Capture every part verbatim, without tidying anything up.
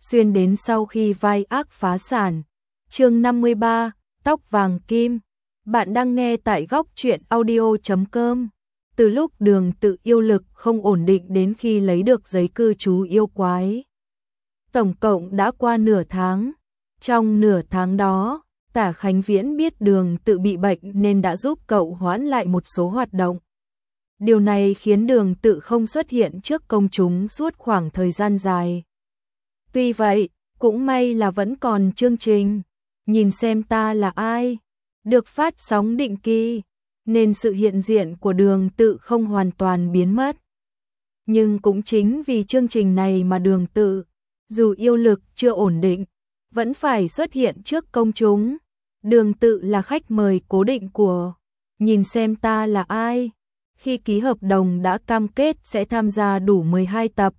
xuyên đến sau khi vai ác phá sản. Chương năm mươi ba, tóc vàng kim. Bạn đang nghe tại góc truyện audio chấm com. Từ lúc Đường Tự yêu lực không ổn định đến khi lấy được giấy cư trú yêu quái, tổng cộng đã qua nửa tháng. Trong nửa tháng đó, Tả Khánh Viễn biết Đường Tự bị bệnh nên đã giúp cậu hoãn lại một số hoạt động. Điều này khiến Đường Tự không xuất hiện trước công chúng suốt khoảng thời gian dài. Tuy vậy, cũng may là vẫn còn chương trình Nhìn Xem Ta Là Ai được phát sóng định kỳ, nên sự hiện diện của Đường Tự không hoàn toàn biến mất. Nhưng cũng chính vì chương trình này mà Đường Tự, dù yêu lực chưa ổn định, vẫn phải xuất hiện trước công chúng. Đường Tự là khách mời cố định của Nhìn Xem Ta Là Ai. Khi ký hợp đồng đã cam kết sẽ tham gia đủ mười hai tập,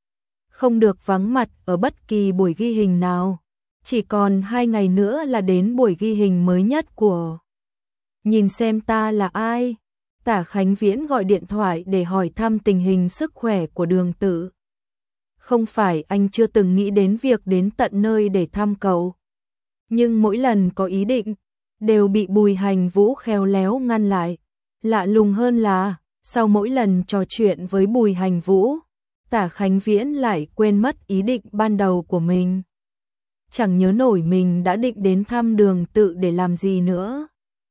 không được vắng mặt ở bất kỳ buổi ghi hình nào. Chỉ còn hai ngày nữa là đến buổi ghi hình mới nhất của Nhìn Xem Ta Là Ai. Tả Khánh Viễn gọi điện thoại để hỏi thăm tình hình sức khỏe của Đường Tự. Không phải anh chưa từng nghĩ đến việc đến tận nơi để thăm cậu, nhưng mỗi lần có ý định đều bị Bùi Hành Vũ khéo léo ngăn lại. Lạ lùng hơn là, sau mỗi lần trò chuyện với Bùi Hành Vũ, Tả Khánh Viễn lại quên mất ý định ban đầu của mình. Chẳng nhớ nổi mình đã định đến thăm Đường Tự để làm gì nữa.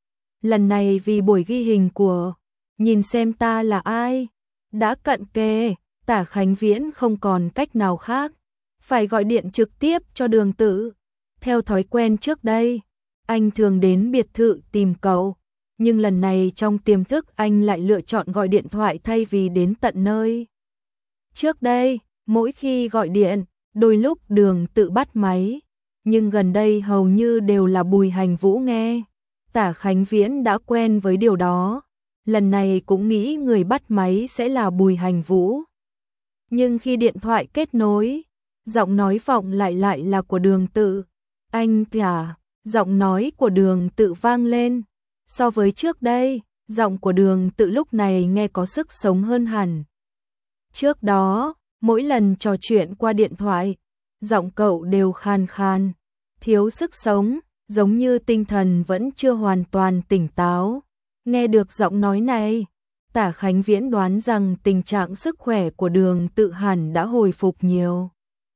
Lần này vì buổi ghi hình của Nhìn Xem Ta Là Ai đã cận kề, Tả Khánh Viễn không còn cách nào khác, phải gọi điện trực tiếp cho Đường Tự. Theo thói quen trước đây, anh thường đến biệt thự tìm cậu, nhưng lần này trong tiềm thức anh lại lựa chọn gọi điện thoại thay vì đến tận nơi. Trước đây, mỗi khi gọi điện, đôi lúc Đường Tự bắt máy, nhưng gần đây hầu như đều là Bùi Hành Vũ nghe. Tả Khánh Viễn đã quen với điều đó, lần này cũng nghĩ người bắt máy sẽ là Bùi Hành Vũ. Nhưng khi điện thoại kết nối, giọng nói vọng lại lại là của Đường Tự. Anh Tả, giọng nói của Đường Tự vang lên. So với trước đây, giọng của Đường Tự lúc này nghe có sức sống hơn hẳn. Trước đó, mỗi lần trò chuyện qua điện thoại, giọng cậu đều khan khan, thiếu sức sống, giống như tinh thần vẫn chưa hoàn toàn tỉnh táo. Nghe được giọng nói này, Tả Khánh Viễn đoán rằng tình trạng sức khỏe của Đường Tự hẳn đã hồi phục nhiều.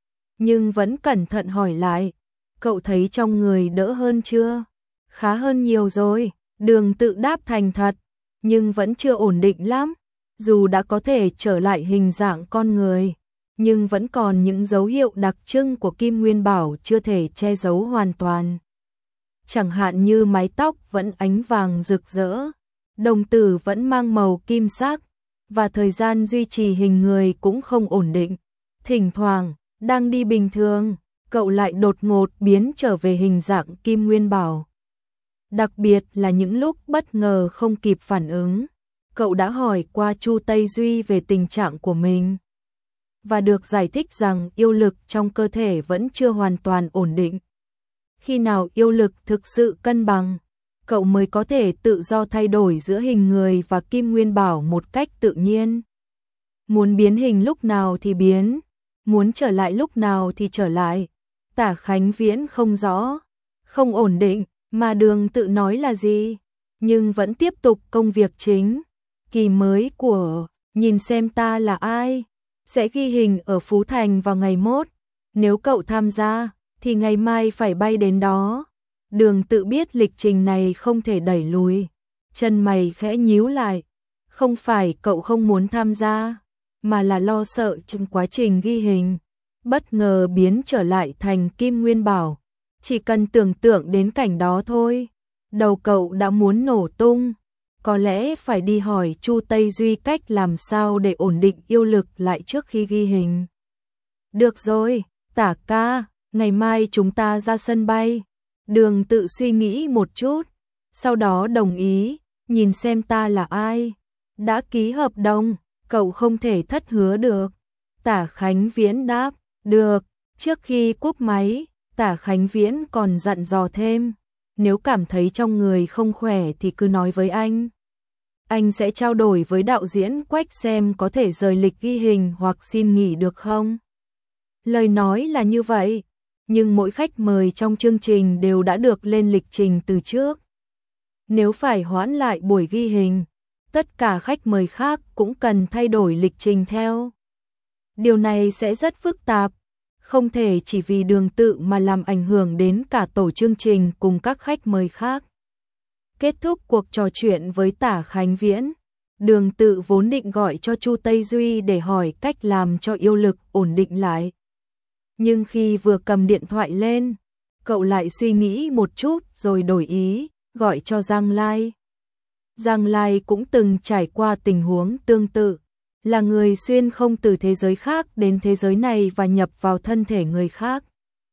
Nhưng vẫn cẩn thận hỏi lại, cậu thấy trong người đỡ hơn chưa? Khá hơn nhiều rồi, Đường Tự đáp thành thật, nhưng vẫn chưa ổn định lắm. Dù đã có thể trở lại hình dạng con người, nhưng vẫn còn những dấu hiệu đặc trưng của Kim Nguyên Bảo chưa thể che giấu hoàn toàn. Chẳng hạn như mái tóc vẫn ánh vàng rực rỡ, đồng tử vẫn mang màu kim sắc, và thời gian duy trì hình người cũng không ổn định. Thỉnh thoảng, đang đi bình thường, cậu lại đột ngột biến trở về hình dạng Kim Nguyên Bảo. Đặc biệt là những lúc bất ngờ không kịp phản ứng, cậu đã hỏi qua Chu Tây Duy về tình trạng của mình, và được giải thích rằng yêu lực trong cơ thể vẫn chưa hoàn toàn ổn định. Khi nào yêu lực thực sự cân bằng, cậu mới có thể tự do thay đổi giữa hình người và Kim Nguyên Bảo một cách tự nhiên. Muốn biến hình lúc nào thì biến, muốn trở lại lúc nào thì trở lại. Tả Khánh Viễn không rõ, không ổn định, mà Đường Tự nói là gì, nhưng vẫn tiếp tục công việc chính. Kỳ mới của Nhìn Xem Ta Là Ai sẽ ghi hình ở Phú Thành vào ngày mốt. Nếu cậu tham gia, thì ngày mai phải bay đến đó. Đường Tự biết lịch trình này không thể đẩy lùi, chân mày khẽ nhíu lại. Không phải cậu không muốn tham gia, mà là lo sợ trong quá trình ghi hình bất ngờ biến trở lại thành Kim Nguyên Bảo. Chỉ cần tưởng tượng đến cảnh đó thôi, đầu cậu đã muốn nổ tung. Có lẽ phải đi hỏi Chu Tây Duy cách làm sao để ổn định yêu lực lại trước khi ghi hình. Được rồi, Tả ca, ngày mai chúng ta ra sân bay. Đường Tự suy nghĩ một chút, sau đó đồng ý. Nhìn Xem Ta Là Ai đã ký hợp đồng, cậu không thể thất hứa được. Tả Khánh Viễn đáp, được. Trước khi cúp máy, Tả Khánh Viễn còn dặn dò thêm, nếu cảm thấy trong người không khỏe thì cứ nói với anh. Anh sẽ trao đổi với đạo diễn Quách xem có thể rời lịch ghi hình hoặc xin nghỉ được không. Lời nói là như vậy, nhưng mỗi khách mời trong chương trình đều đã được lên lịch trình từ trước. Nếu phải hoãn lại buổi ghi hình, tất cả khách mời khác cũng cần thay đổi lịch trình theo. Điều này sẽ rất phức tạp, không thể chỉ vì Đường Tự mà làm ảnh hưởng đến cả tổ chương trình cùng các khách mời khác. Kết thúc cuộc trò chuyện với Tả Khánh Viễn, Đường Tự vốn định gọi cho Chu Tây Duy để hỏi cách làm cho yêu lực ổn định lại. Nhưng khi vừa cầm điện thoại lên, cậu lại suy nghĩ một chút rồi đổi ý, gọi cho Giang Lai. Giang Lai cũng từng trải qua tình huống tương tự, là người xuyên không từ thế giới khác đến thế giới này và nhập vào thân thể người khác.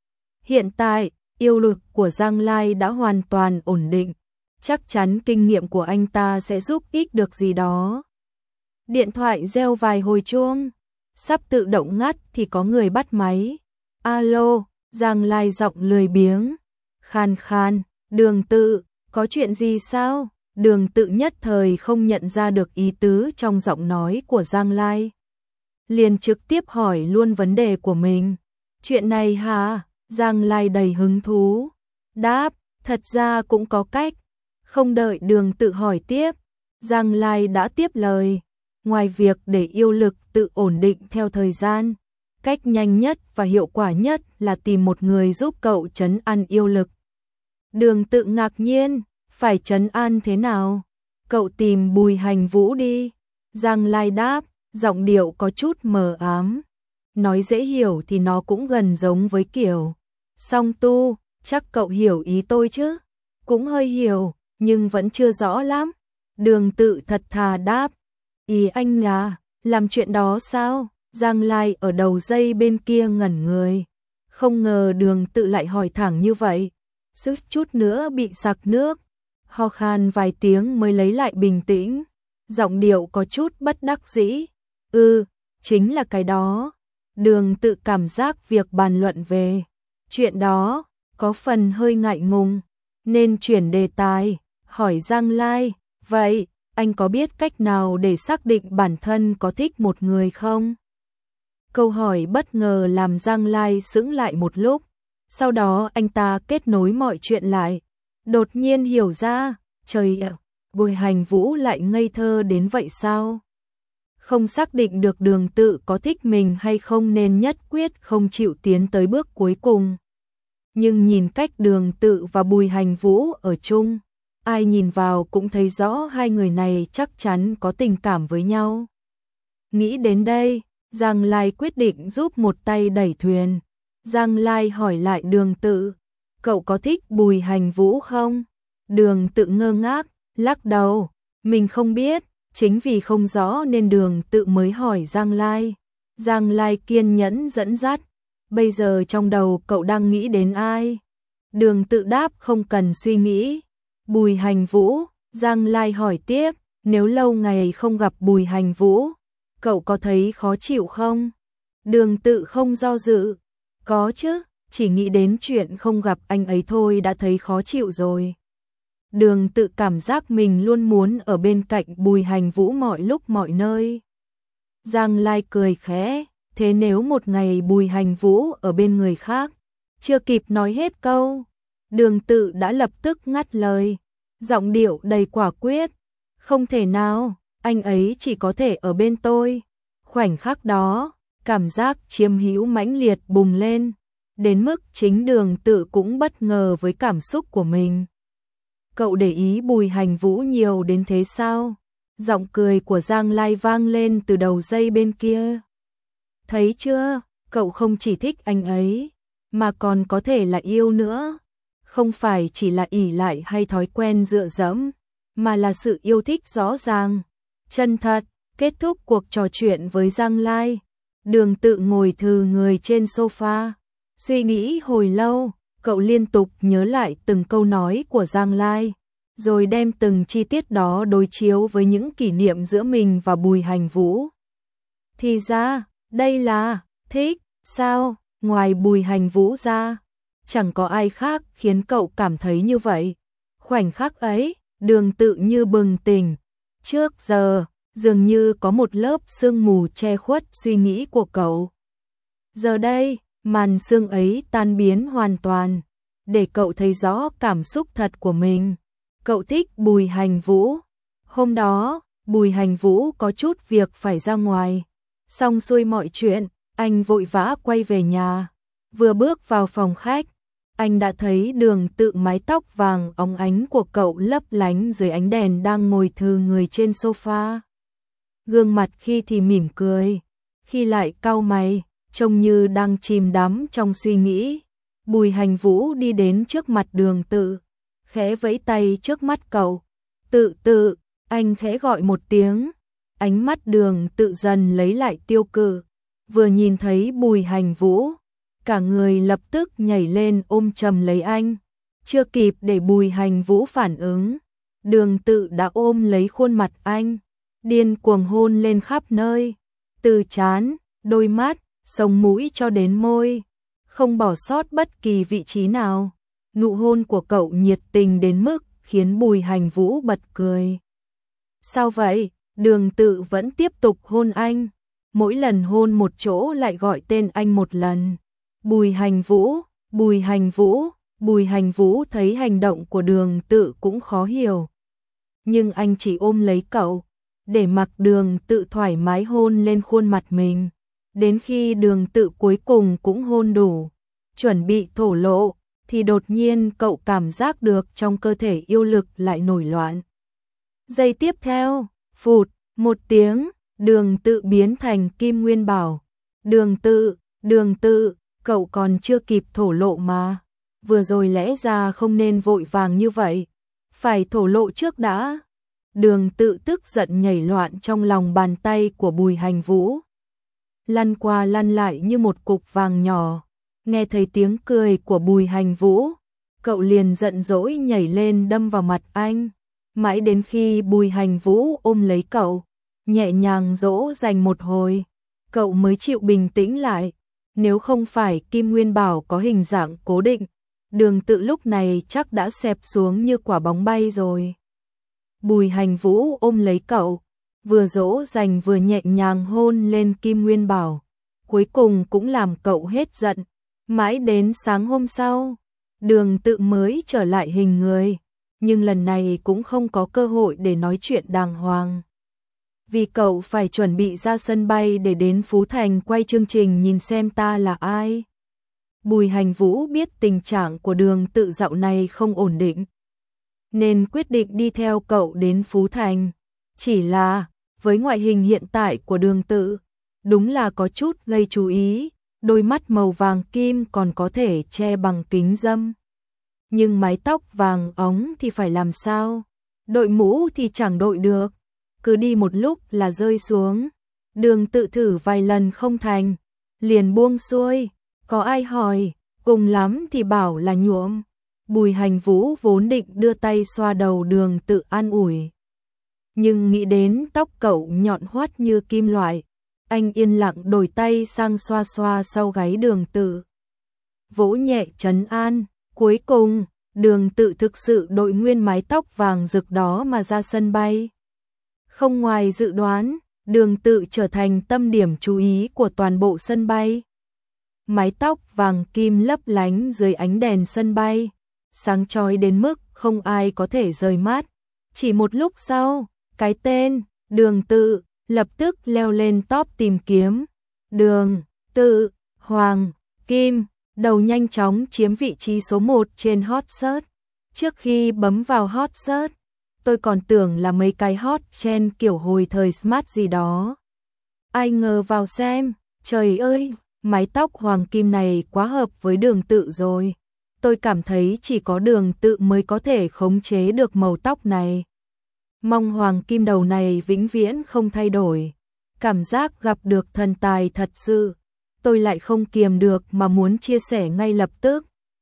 Hiện tại, yêu lực của Giang Lai đã hoàn toàn ổn định, chắc chắn kinh nghiệm của anh ta sẽ giúp ích được gì đó. Điện thoại reo vài hồi chuông, sắp tự động ngắt thì có người bắt máy. Alo, Giang Lai giọng lười biếng, khan khan, Đường Tự, có chuyện gì sao? Đường Tự nhất thời không nhận ra được ý tứ trong giọng nói của Giang Lai. Liền trực tiếp hỏi luôn vấn đề của mình. Chuyện này hả? Giang Lai đầy hứng thú. Đáp, thật ra cũng có cách. Không đợi Đường Tự hỏi tiếp, Giang Lai đã tiếp lời. Ngoài việc để yêu lực tự ổn định theo thời gian, cách nhanh nhất và hiệu quả nhất là tìm một người giúp cậu trấn an yêu lực. Đường Tự ngạc nhiên, phải trấn an thế nào? Cậu tìm Bùi Hành Vũ đi. Giang Lai đáp, giọng điệu có chút mờ ám. Nói dễ hiểu thì nó cũng gần giống với kiểu song tu, chắc cậu hiểu ý tôi chứ? Cũng hơi hiểu, nhưng vẫn chưa rõ lắm. Đường Tự thật thà đáp, ý anh là, làm chuyện đó sao? Giang Lai ở đầu dây bên kia ngẩn người. Không ngờ Đường Tự lại hỏi thẳng như vậy. Suýt chút nữa bị sặc nước. Ho khan vài tiếng mới lấy lại bình tĩnh. Giọng điệu có chút bất đắc dĩ. Ừ, chính là cái đó. Đường Tự cảm giác việc bàn luận về chuyện đó có phần hơi ngại ngùng, nên chuyển đề tài, hỏi Giang Lai, vậy anh có biết cách nào để xác định bản thân có thích một người không? Câu hỏi bất ngờ làm Giang Lai sững lại một lúc, sau đó anh ta kết nối mọi chuyện lại, đột nhiên hiểu ra, trời ạ, Bùi Hành Vũ lại ngây thơ đến vậy sao? Không xác định được Đường Tự có thích mình hay không nên nhất quyết không chịu tiến tới bước cuối cùng. Nhưng nhìn cách Đường Tự và Bùi Hành Vũ ở chung, ai nhìn vào cũng thấy rõ hai người này chắc chắn có tình cảm với nhau. Nghĩ đến đây, Giang Lai quyết định giúp một tay đẩy thuyền. Giang Lai hỏi lại Đường Tự, cậu có thích Bùi Hành Vũ không? Đường Tự ngơ ngác, lắc đầu, mình không biết, chính vì không rõ nên Đường Tự mới hỏi Giang Lai. Giang Lai kiên nhẫn dẫn dắt, bây giờ trong đầu cậu đang nghĩ đến ai? Đường Tự đáp không cần suy nghĩ. Bùi Hành Vũ. Giang Lai hỏi tiếp, nếu lâu ngày không gặp Bùi Hành Vũ, cậu có thấy khó chịu không? Đường Tự không do dự, có chứ, chỉ nghĩ đến chuyện không gặp anh ấy thôi đã thấy khó chịu rồi. Đường Tự cảm giác mình luôn muốn ở bên cạnh Bùi Hành Vũ mọi lúc mọi nơi. Giang Lai cười khẽ, thế nếu một ngày Bùi Hành Vũ ở bên người khác, chưa kịp nói hết câu, Đường Tự đã lập tức ngắt lời, giọng điệu đầy quả quyết, không thể nào, anh ấy chỉ có thể ở bên tôi. Khoảnh khắc đó, cảm giác chiếm hữu mãnh liệt bùng lên, đến mức chính Đường Tự cũng bất ngờ với cảm xúc của mình. Cậu để ý Bùi Hành Vũ nhiều đến thế sao? Giọng cười của Giang Lai vang lên từ đầu dây bên kia. Thấy chưa, cậu không chỉ thích anh ấy, mà còn có thể là yêu nữa. Không phải chỉ là ỷ lại hay thói quen dựa dẫm, mà là sự yêu thích rõ ràng, chân thật. Kết thúc cuộc trò chuyện với Giang Lai, Đường Tự ngồi thừ người trên sofa, suy nghĩ hồi lâu, cậu liên tục nhớ lại từng câu nói của Giang Lai, rồi đem từng chi tiết đó đối chiếu với những kỷ niệm giữa mình và Bùi Hành Vũ. Thì ra, đây là thích, sao, ngoài Bùi Hành Vũ ra, chẳng có ai khác khiến cậu cảm thấy như vậy. Khoảnh khắc ấy, Đường Tự như bừng tỉnh, trước giờ dường như có một lớp sương mù che khuất suy nghĩ của cậu. Giờ đây, Màn sương ấy tan biến hoàn toàn, để cậu thấy rõ cảm xúc thật của mình. Cậu thích Bùi Hành Vũ. Hôm đó, Bùi Hành Vũ có chút việc phải ra ngoài. Xong xuôi mọi chuyện, anh vội vã quay về nhà. Vừa bước vào phòng khách, anh đã thấy Đường Tự mái tóc vàng óng ánh của cậu lấp lánh dưới ánh đèn đang ngồi thừ người trên sofa. Gương mặt khi thì mỉm cười, khi lại cau mày, trông như đang chìm đắm trong suy nghĩ. Bùi Hành Vũ đi đến trước mặt Đường Tự, khẽ vẫy tay trước mắt cậu. Tự Tự, anh khẽ gọi một tiếng. Ánh mắt Đường Tự dần lấy lại tiêu cự. Vừa nhìn thấy Bùi Hành Vũ, cả người lập tức nhảy lên ôm chầm lấy anh. Chưa kịp để Bùi Hành Vũ phản ứng, Đường Tự đã ôm lấy khuôn mặt anh, điên cuồng hôn lên khắp nơi, từ trán, đôi mắt, sống mũi cho đến môi, không bỏ sót bất kỳ vị trí nào. Nụ hôn của cậu nhiệt tình đến mức khiến Bùi Hành Vũ bật cười. Sao vậy? Đường Tự vẫn tiếp tục hôn anh, mỗi lần hôn một chỗ lại gọi tên anh một lần. Bùi Hành Vũ, Bùi Hành Vũ, Bùi Hành Vũ thấy hành động của Đường Tự cũng khó hiểu. Nhưng anh chỉ ôm lấy cậu, để mặc Đường Tự thoải mái hôn lên khuôn mặt mình. Đến khi Đường Tự cuối cùng cũng hôn đủ, chuẩn bị thổ lộ, thì đột nhiên cậu cảm giác được trong cơ thể yêu lực lại nổi loạn. Giây tiếp theo, phụt, một tiếng, Đường Tự biến thành Kim Nguyên Bảo. Đường Tự, Đường Tự, cậu còn chưa kịp thổ lộ mà. Vừa rồi lẽ ra không nên vội vàng như vậy. Phải thổ lộ trước đã. Đường Tự tức giận nhảy loạn trong lòng bàn tay của Bùi Hành Vũ. Lăn qua lăn lại như một cục vàng nhỏ. Nghe thấy tiếng cười của Bùi Hành Vũ, cậu liền giận dỗi nhảy lên đâm vào mặt anh. Mãi đến khi Bùi Hành Vũ ôm lấy cậu, nhẹ nhàng dỗ dành một hồi, cậu mới chịu bình tĩnh lại. Nếu không phải Kim Nguyên Bảo có hình dạng cố định, Đường Tự lúc này chắc đã xẹp xuống như quả bóng bay rồi. Bùi Hành Vũ ôm lấy cậu, vừa dỗ dành vừa nhẹ nhàng hôn lên Kim Nguyên Bảo, cuối cùng cũng làm cậu hết giận. Mãi đến sáng hôm sau, Đường Tự mới trở lại hình người, nhưng lần này cũng không có cơ hội để nói chuyện đàng hoàng. Vì cậu phải chuẩn bị ra sân bay để đến Phú Thành quay chương trình Nhìn Xem Ta Là Ai. Bùi Hành Vũ biết tình trạng của Đường Tự dạo này không ổn định, nên quyết định đi theo cậu đến Phú Thành. Chỉ là, với ngoại hình hiện tại của Đường Tự, đúng là có chút gây chú ý, đôi mắt màu vàng kim còn có thể che bằng kính râm. Nhưng mái tóc vàng óng thì phải làm sao? Đội mũ thì chẳng đội được, cứ đi một lúc là rơi xuống. Đường Tự thử vài lần không thành, liền buông xuôi. Có ai hỏi, cùng lắm thì bảo là nhuộm. Bùi Hành Vũ vốn định đưa tay xoa đầu Đường Tự an ủi, nhưng nghĩ đến tóc cậu nhọn hoắt như kim loại, anh yên lặng đổi tay sang xoa xoa sau gáy Đường Tự. Vỗ nhẹ trấn an, cuối cùng, Đường Tự thực sự đội nguyên mái tóc vàng rực đó mà ra sân bay. Không ngoài dự đoán, Đường Tự trở thành tâm điểm chú ý của toàn bộ sân bay. Mái tóc vàng kim lấp lánh dưới ánh đèn sân bay, sáng chói đến mức không ai có thể rời mắt. Chỉ một lúc sau, cái tên Đường Tự lập tức leo lên top tìm kiếm. Đường Tự, Hoàng Kim, đầu nhanh chóng chiếm vị trí số một trên hot search. Trước khi bấm vào hot search, tôi còn tưởng là mấy cái hot trend kiểu hồi thời smart gì đó. Ai ngờ vào xem, trời ơi, mái tóc Hoàng Kim này quá hợp với Đường Tự rồi. Tôi cảm thấy chỉ có Đường Tự mới có thể khống chế được màu tóc này. Mong Hoàng Kim đầu này vĩnh viễn không thay đổi. Cảm giác gặp được thần tài thật sự, tôi lại không kiềm được mà muốn chia sẻ ngay lập tức.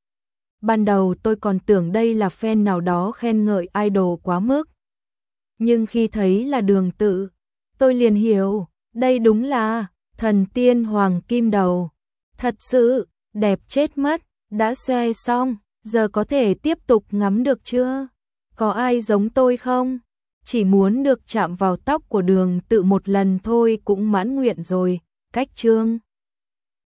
Ban đầu tôi còn tưởng đây là fan nào đó khen ngợi idol quá mức. Nhưng khi thấy là Đường Tự, tôi liền hiểu, đây đúng là thần tiên Hoàng Kim đầu. Thật sự, đẹp chết mất. Đã share xong, giờ có thể tiếp tục ngắm được chưa? Có ai giống tôi không? Chỉ muốn được chạm vào tóc của Đường Tự một lần thôi cũng mãn nguyện rồi. Cách chương